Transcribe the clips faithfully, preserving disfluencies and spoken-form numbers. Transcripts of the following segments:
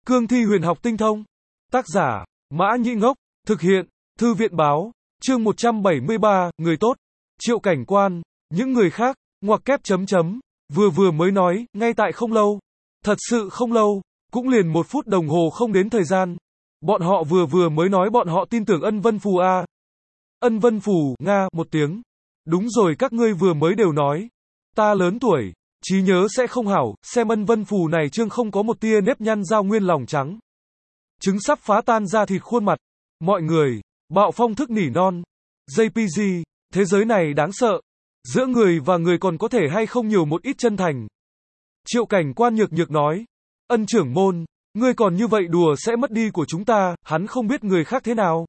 Cương thi huyền học tinh thông. Tác giả, Mã Nhĩ Ngốc. Thực hiện, Thư viện báo. Chương một trăm bảy mươi ba, người tốt. Triệu Cảnh Quan, những người khác, ngoặc kép chấm chấm, vừa vừa mới nói, ngay tại không lâu. Thật sự không lâu, cũng liền một phút đồng hồ không đến thời gian. Bọn họ vừa vừa mới nói bọn họ tin tưởng Ân Vân Phù a. Ân Vân Phù, Nga, một tiếng. Đúng rồi, các ngươi vừa mới đều nói. Ta lớn tuổi, trí nhớ sẽ không hảo, xem Ân Vân Phù này trương không có một tia nếp nhăn dao nguyên lòng trắng. Trứng sắp phá tan ra thịt khuôn mặt. Mọi người, bạo phong thức nỉ non. gi pê giê, thế giới này đáng sợ. Giữa người và người còn có thể hay không nhiều một ít chân thành. Triệu Cảnh Quan nhược nhược nói. Ân trưởng môn, ngươi còn như vậy đùa sẽ mất đi của chúng ta, hắn không biết người khác thế nào.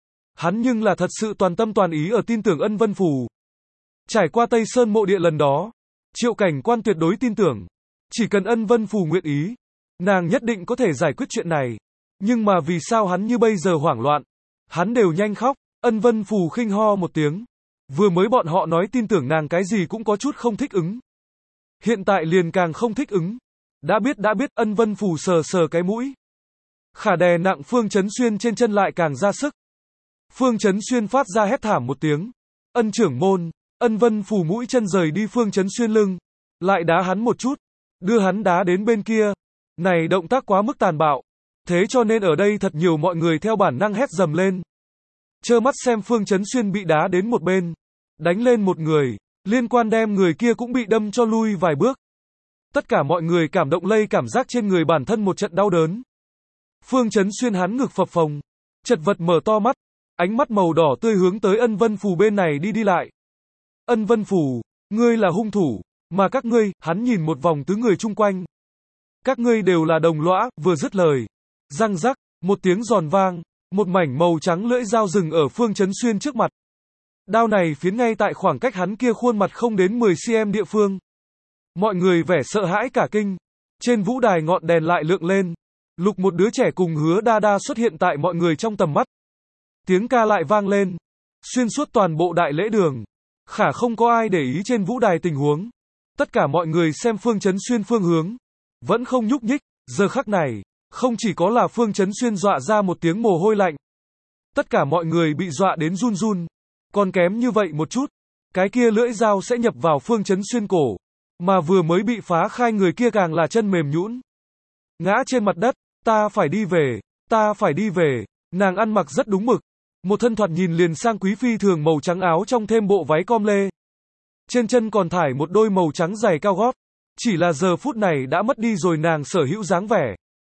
Hắn nhưng là thật sự toàn tâm toàn ý ở tin tưởng Ân Vân Phù. Trải qua Tây Sơn mộ địa lần đó, Triệu Cảnh Quan tuyệt đối tin tưởng. Chỉ cần Ân Vân Phù nguyện ý, nàng nhất định có thể giải quyết chuyện này. Nhưng mà vì sao hắn như bây giờ hoảng loạn? Hắn đều nhanh khóc. Ân Vân Phù khinh ho một tiếng. Vừa mới bọn họ nói tin tưởng nàng cái gì cũng có chút không thích ứng. Hiện tại liền càng không thích ứng. Đã biết đã biết. Ân Vân Phù sờ sờ cái mũi. Khả đè nặng Phương Chấn Xuyên trên chân lại càng ra sức. Phương Chấn Xuyên phát ra hét thảm một tiếng. Ân trưởng môn. Ân Vân Phù mũi chân rời đi Phương Chấn Xuyên lưng. Lại đá hắn một chút. Đưa hắn đá đến bên kia. Này động tác quá mức tàn bạo. Thế cho nên ở đây thật nhiều mọi người theo bản năng hét dầm lên. Trơ mắt xem Phương Chấn Xuyên bị đá đến một bên. Đánh lên một người. Liên quan đem người kia cũng bị đâm cho lui vài bước. Tất cả mọi người cảm động lây cảm giác trên người bản thân một trận đau đớn. Phương Chấn Xuyên hắn ngực phập phồng. Chật vật mở to mắt. Ánh mắt màu đỏ tươi hướng tới Ân Vân Phù bên này đi đi lại. Ân Vân Phù, ngươi là hung thủ. Mà các ngươi, hắn nhìn một vòng tứ người chung quanh. Các ngươi đều là đồng lõa, vừa dứt lời. Răng rắc, một tiếng giòn vang. Một mảnh màu trắng lưỡi dao rừng ở Phương Chấn Xuyên trước mặt. Đao này phiến ngay tại khoảng cách hắn kia khuôn mặt không đến mười xăng-ti-mét địa phương. Mọi người vẻ sợ hãi cả kinh. Trên vũ đài ngọn đèn lại lượng lên. Lục một đứa trẻ cùng Hứa Đa Đa xuất hiện tại mọi người trong tầm mắt. Tiếng ca lại vang lên. Xuyên suốt toàn bộ đại lễ đường. Khả không có ai để ý trên vũ đài tình huống. Tất cả mọi người xem Phương Chấn Xuyên phương hướng. Vẫn không nhúc nhích. Giờ khắc này, không chỉ có là Phương Chấn Xuyên dọa ra một tiếng mồ hôi lạnh. Tất cả mọi người bị dọa đến run run. Còn kém như vậy một chút. Cái kia lưỡi dao sẽ nhập vào Phương Chấn Xuyên cổ. Mà vừa mới bị phá khai người kia càng là chân mềm nhũn. Ngã trên mặt đất. Ta phải đi về. Ta phải đi về. Nàng ăn mặc rất đúng mực. Một thân thoạt nhìn liền sang quý phi thường màu trắng áo trong thêm bộ váy com lê. Trên chân còn thải một đôi màu trắng giày cao gót. Chỉ là giờ phút này đã mất đi rồi nàng sở hữu dáng vẻ.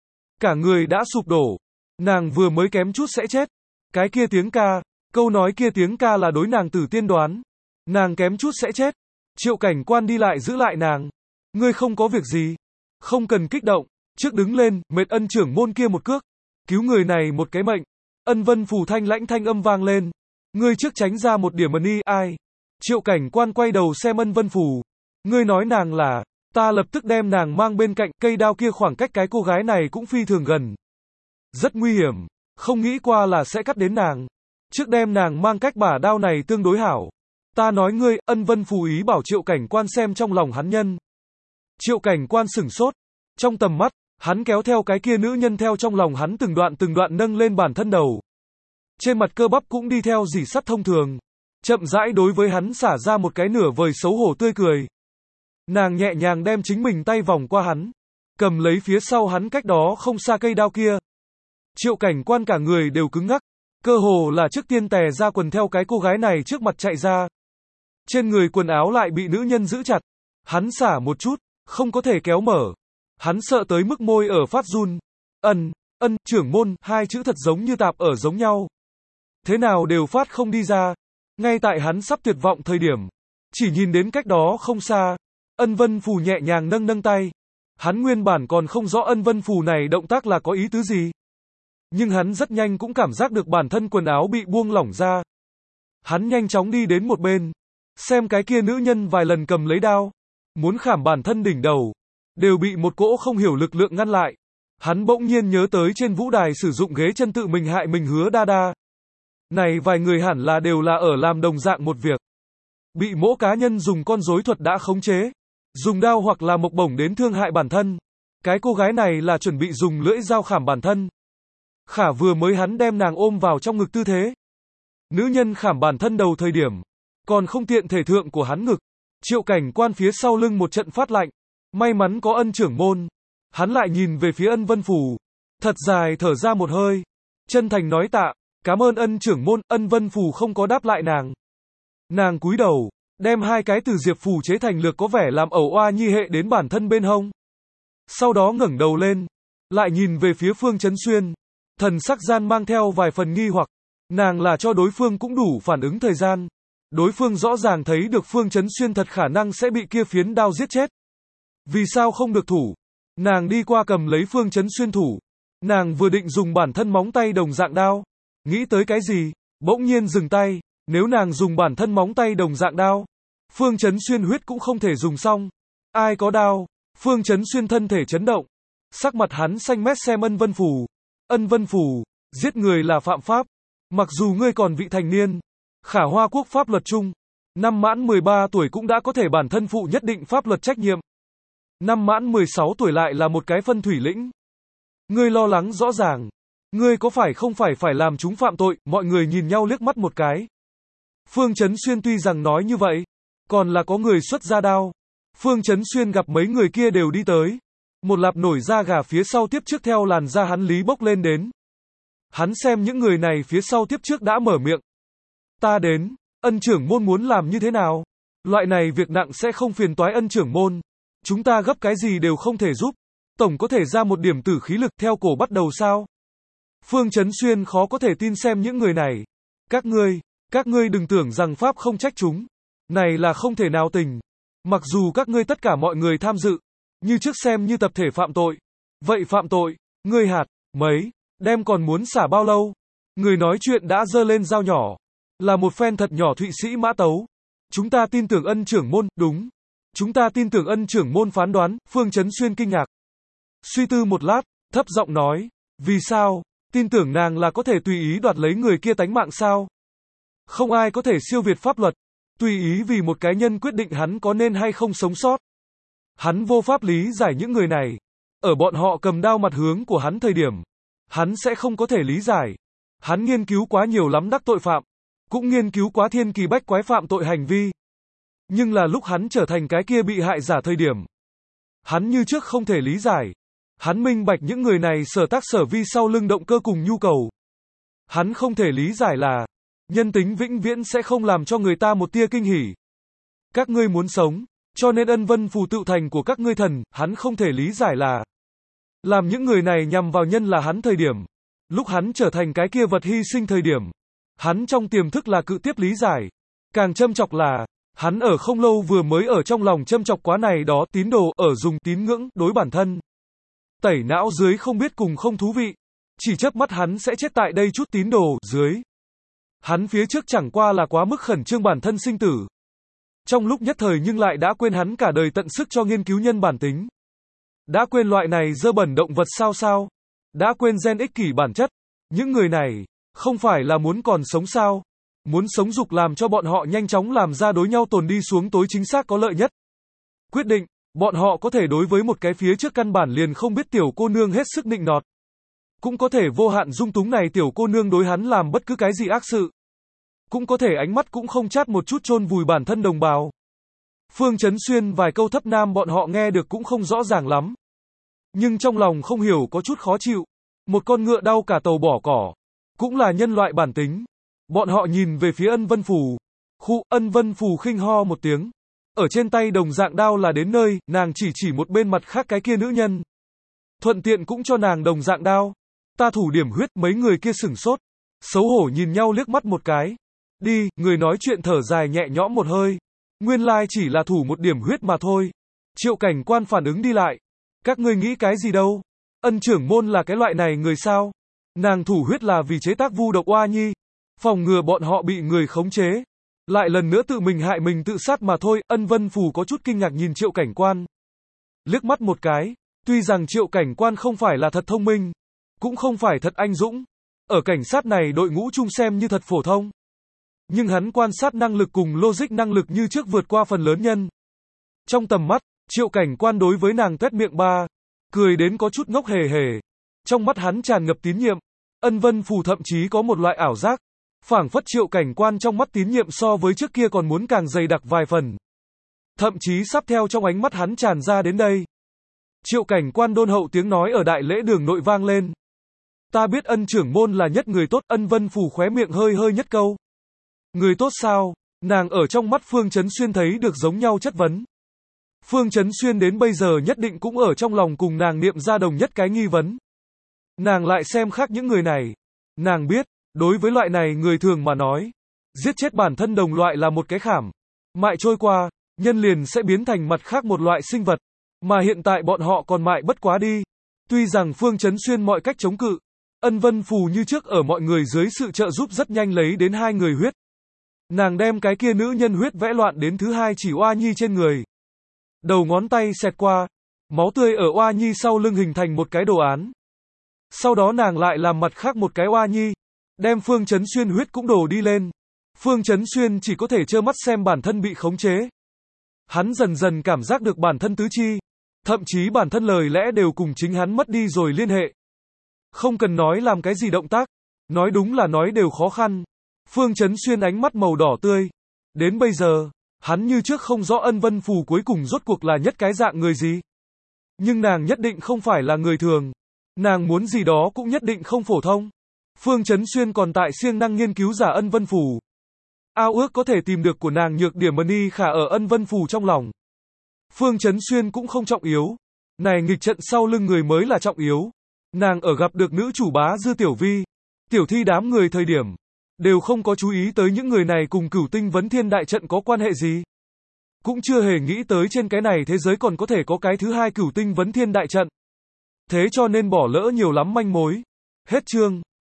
Cả người đã sụp đổ. Nàng vừa mới kém chút sẽ chết. Cái kia tiếng ca, câu nói kia tiếng ca là đối nàng tử tiên đoán. Nàng kém chút sẽ chết. Triệu Cảnh Quan đi lại giữ lại nàng. Ngươi không có việc gì. Không cần kích động. Trước đứng lên, mệt Ân trưởng môn kia một cước. Cứu người này một cái mệnh. Ân Vân Phù thanh lãnh thanh âm vang lên. Ngươi trước tránh ra một điểm mani, ai? Triệu Cảnh Quan quay đầu xem Ân Vân Phù. Ngươi nói nàng là, ta lập tức đem nàng mang bên cạnh, cây đao kia khoảng cách cái cô gái này cũng phi thường gần. Rất nguy hiểm, không nghĩ qua là sẽ cắt đến nàng. Trước đem nàng mang cách bả đao này tương đối hảo. Ta nói ngươi, Ân Vân Phù ý bảo Triệu Cảnh Quan xem trong lòng hắn nhân. Triệu Cảnh Quan sửng sốt. Trong tầm mắt, hắn kéo theo cái kia nữ nhân theo trong lòng hắn từng đoạn từng đoạn nâng lên bản thân đầu. Trên mặt cơ bắp cũng đi theo rỉ sắt thông thường. Chậm rãi đối với hắn xả ra một cái nửa vời xấu hổ tươi cười. Nàng nhẹ nhàng đem chính mình tay vòng qua hắn. Cầm lấy phía sau hắn cách đó không xa cây đao kia. Triệu Cảnh Quan cả người đều cứng ngắc. Cơ hồ là trước tiên tè ra quần theo cái cô gái này trước mặt chạy ra. Trên người quần áo lại bị nữ nhân giữ chặt. Hắn xả một chút, không có thể kéo mở. Hắn sợ tới mức môi ở phát run. Ân, ân, trưởng môn, hai chữ thật giống như tạp ở giống nhau. Thế nào đều phát không đi ra. Ngay tại hắn sắp tuyệt vọng thời điểm. Chỉ nhìn đến cách đó không xa. Ân Vân Phù nhẹ nhàng nâng nâng tay. Hắn nguyên bản còn không rõ Ân Vân Phù này động tác là có ý tứ gì. Nhưng hắn rất nhanh cũng cảm giác được bản thân quần áo bị buông lỏng ra. Hắn nhanh chóng đi đến một bên. Xem cái kia nữ nhân vài lần cầm lấy đao. Muốn khảm bản thân đỉnh đầu. Đều bị một cỗ không hiểu lực lượng ngăn lại. Hắn bỗng nhiên nhớ tới trên vũ đài sử dụng ghế chân tự mình hại mình Hứa Đa Đa. Này vài người hẳn là đều là ở làm đồng dạng một việc. Bị mỗi cá nhân dùng con rối thuật đã khống chế. Dùng đao hoặc là mộc bổng đến thương hại bản thân. Cái cô gái này là chuẩn bị dùng lưỡi dao khảm bản thân. Khả vừa mới hắn đem nàng ôm vào trong ngực tư thế. Nữ nhân khảm bản thân đầu thời điểm, còn không tiện thể thượng của hắn ngực. Triệu Cảnh Quan phía sau lưng một trận phát lạnh. May mắn có Ân trưởng môn. Hắn lại nhìn về phía Ân Vân Phù. Thật dài thở ra một hơi. Chân thành nói tạ. Cảm ơn Ân trưởng môn. Ân Vân Phù không có đáp lại nàng. Nàng cúi đầu, đem hai cái từ diệp phù chế thành lược có vẻ làm ẩu oa nhi hệ đến bản thân bên hông. Sau đó ngẩng đầu lên, lại nhìn về phía Phương Chấn Xuyên. Thần sắc gian mang theo vài phần nghi hoặc. Nàng là cho đối phương cũng đủ phản ứng thời gian. Đối phương rõ ràng thấy được Phương Chấn Xuyên thật khả năng sẽ bị kia phiến đao giết chết. Vì sao không được thủ? Nàng đi qua cầm lấy Phương Chấn Xuyên thủ. Nàng vừa định dùng bản thân móng tay đồng dạng đao. Nghĩ tới cái gì? Bỗng nhiên dừng tay. Nếu nàng dùng bản thân móng tay đồng dạng đao, Phương Chấn Xuyên huyết cũng không thể dùng xong. Ai có đao? Phương Chấn Xuyên thân thể chấn động. Sắc mặt hắn xanh mét xem Ân Vân Phù. Ân Vân Phù, giết người là phạm pháp. Mặc dù ngươi còn vị thành niên, khả Hoa Quốc pháp luật chung, năm mãn mười ba tuổi cũng đã có thể bản thân phụ nhất định pháp luật trách nhiệm. Năm mãn mười sáu tuổi lại là một cái phân thủy lĩnh. Ngươi lo lắng rõ ràng. Ngươi có phải không phải phải làm chúng phạm tội? Mọi người nhìn nhau liếc mắt một cái. Phương Chấn Xuyên tuy rằng nói như vậy, còn là có người xuất ra đao. Phương Chấn Xuyên gặp mấy người kia đều đi tới. Một lạp nổi da gà phía sau tiếp trước theo làn da hắn lý bốc lên đến. Hắn xem những người này phía sau tiếp trước đã mở miệng. Ta đến, Ân trưởng môn muốn làm như thế nào? Loại này việc nặng sẽ không phiền toái Ân trưởng môn. Chúng ta gấp cái gì đều không thể giúp. Tổng có thể ra một điểm tử khí lực theo cổ bắt đầu sao? Phương Chấn Xuyên khó có thể tin xem những người này. Các ngươi, các ngươi đừng tưởng rằng pháp không trách chúng. Này là không thể nào tình. Mặc dù các ngươi tất cả mọi người tham dự, như trước xem như tập thể phạm tội. Vậy phạm tội, ngươi hạt, mấy, đem còn muốn xả bao lâu? Người nói chuyện đã giơ lên dao nhỏ. Là một phen thật nhỏ Thụy Sĩ mã tấu. Chúng ta tin tưởng Ân trưởng môn, đúng. Chúng ta tin tưởng Ân trưởng môn phán đoán. Phương Chấn Xuyên kinh ngạc. Suy tư một lát, thấp giọng nói. Vì sao? Tin tưởng nàng là có thể tùy ý đoạt lấy người kia tánh mạng sao? Không ai có thể siêu việt pháp luật. Tùy ý vì một cá nhân quyết định hắn có nên hay không sống sót. Hắn vô pháp lý giải những người này. Ở bọn họ cầm đao mặt hướng của hắn thời điểm, hắn sẽ không có thể lý giải. Hắn nghiên cứu quá nhiều lắm đắc tội phạm, cũng nghiên cứu quá thiên kỳ bách quái phạm tội hành vi. Nhưng là lúc hắn trở thành cái kia bị hại giả thời điểm, hắn như trước không thể lý giải. Hắn minh bạch những người này sở tác sở vi sau lưng động cơ cùng nhu cầu. Hắn không thể lý giải là, nhân tính vĩnh viễn sẽ không làm cho người ta một tia kinh hỉ. Các ngươi muốn sống, cho nên Ân Vân Phù tự thành của các ngươi thần, hắn không thể lý giải là, làm những người này nhằm vào nhân là hắn thời điểm. Lúc hắn trở thành cái kia vật hy sinh thời điểm, hắn trong tiềm thức là cự tiếp lý giải. Càng châm chọc là, hắn ở không lâu vừa mới ở trong lòng châm chọc quá này đó tín đồ ở dùng tín ngưỡng đối bản thân. Tẩy não dưới không biết cùng không thú vị. Chỉ chớp mắt hắn sẽ chết tại đây chút tín đồ dưới. Hắn phía trước chẳng qua là quá mức khẩn trương bản thân sinh tử. Trong lúc nhất thời nhưng lại đã quên hắn cả đời tận sức cho nghiên cứu nhân bản tính. Đã quên loại này dơ bẩn động vật sao sao. Đã quên gen ích kỷ bản chất. Những người này, không phải là muốn còn sống sao. Muốn sống dục làm cho bọn họ nhanh chóng làm ra đối nhau tồn đi xuống tối chính xác có lợi nhất. Quyết định, bọn họ có thể đối với một cái phía trước căn bản liền không biết tiểu cô nương hết sức nịnh nọt. Cũng có thể vô hạn dung túng này tiểu cô nương đối hắn làm bất cứ cái gì ác sự. Cũng có thể ánh mắt cũng không chát một chút chôn vùi bản thân đồng bào. Phương Chấn Xuyên vài câu thấp nam bọn họ nghe được cũng không rõ ràng lắm. Nhưng trong lòng không hiểu có chút khó chịu. Một con ngựa đau cả tàu bỏ cỏ. Cũng là nhân loại bản tính. Bọn họ nhìn về phía Ân Vân Phù. Khu Ân Vân Phù khinh ho một tiếng. Ở trên tay đồng dạng đao là đến nơi, nàng chỉ chỉ một bên mặt khác cái kia nữ nhân. Thuận tiện cũng cho nàng đồng dạng đao. Ta thủ điểm huyết, mấy người kia sửng sốt. Xấu hổ nhìn nhau liếc mắt một cái. Đi, người nói chuyện thở dài nhẹ nhõm một hơi. Nguyên lai chỉ là thủ một điểm huyết mà thôi. Triệu Cảnh Quan phản ứng đi lại. Các ngươi nghĩ cái gì đâu? Ân trưởng môn là cái loại này người sao? Nàng thủ huyết là vì chế tác vu độc oa nhi. Phòng ngừa bọn họ bị người khống chế. Lại lần nữa tự mình hại mình tự sát mà thôi. Ân Vân Phù có chút kinh ngạc nhìn Triệu Cảnh Quan. Liếc mắt một cái. Tuy rằng Triệu Cảnh Quan không phải là thật thông minh. Cũng không phải thật anh dũng. Ở cảnh sát này đội ngũ chung xem như thật phổ thông. Nhưng hắn quan sát năng lực cùng logic năng lực như trước vượt qua phần lớn nhân. Trong tầm mắt, Triệu Cảnh Quan đối với nàng tuét miệng ba cười đến có chút ngốc hề hề. Trong mắt hắn tràn ngập tín nhiệm. Ân Vân Phù thậm chí có một loại ảo giác, phảng phất Triệu Cảnh Quan trong mắt tín nhiệm so với trước kia còn muốn càng dày đặc vài phần. Thậm chí sắp theo trong ánh mắt hắn tràn ra đến đây. Triệu Cảnh Quan đôn hậu tiếng nói ở đại lễ đường nội vang lên. Ta biết Ân trưởng môn là nhất người tốt. Ân Vân Phù khóe miệng hơi hơi nhất câu. Người tốt sao? Nàng ở trong mắt Phương Chấn Xuyên thấy được giống nhau chất vấn. Phương Chấn Xuyên đến bây giờ nhất định cũng ở trong lòng cùng nàng niệm ra đồng nhất cái nghi vấn. Nàng lại xem khác những người này. Nàng biết, đối với loại này người thường mà nói, giết chết bản thân đồng loại là một cái khảm. Mại trôi qua, nhân liền sẽ biến thành mặt khác một loại sinh vật. Mà hiện tại bọn họ còn mại bất quá đi. Tuy rằng Phương Chấn Xuyên mọi cách chống cự, Ân Vân Phù như trước ở mọi người dưới sự trợ giúp rất nhanh lấy đến hai người huyết. Nàng đem cái kia nữ nhân huyết vẽ loạn đến thứ hai chỉ Oa Nhi trên người. Đầu ngón tay xẹt qua, máu tươi ở Oa Nhi sau lưng hình thành một cái đồ án. Sau đó nàng lại làm mặt khác một cái Oa Nhi, đem Phương Chấn Xuyên huyết cũng đổ đi lên. Phương Chấn Xuyên chỉ có thể trơ mắt xem bản thân bị khống chế. Hắn dần dần cảm giác được bản thân tứ chi, thậm chí bản thân lời lẽ đều cùng chính hắn mất đi rồi liên hệ. Không cần nói làm cái gì động tác, nói đúng là nói đều khó khăn. Phương Chấn Xuyên ánh mắt màu đỏ tươi. Đến bây giờ, hắn như trước không rõ Ân Vân Phù cuối cùng rốt cuộc là nhất cái dạng người gì. Nhưng nàng nhất định không phải là người thường. Nàng muốn gì đó cũng nhất định không phổ thông. Phương Chấn Xuyên còn tại siêng năng nghiên cứu giả Ân Vân Phù. Ao ước có thể tìm được của nàng nhược điểm Mani Khả ở Ân Vân Phù trong lòng. Phương Chấn Xuyên cũng không trọng yếu. Này nghịch trận sau lưng người mới là trọng yếu. Nàng ở gặp được nữ chủ bá Dư Tiểu Vi, Tiểu Thi đám người thời điểm, đều không có chú ý tới những người này cùng Cửu Tinh Vấn Thiên đại trận có quan hệ gì. Cũng chưa hề nghĩ tới trên cái này thế giới còn có thể có cái thứ hai Cửu Tinh Vấn Thiên đại trận. Thế cho nên bỏ lỡ nhiều lắm manh mối. Hết chương.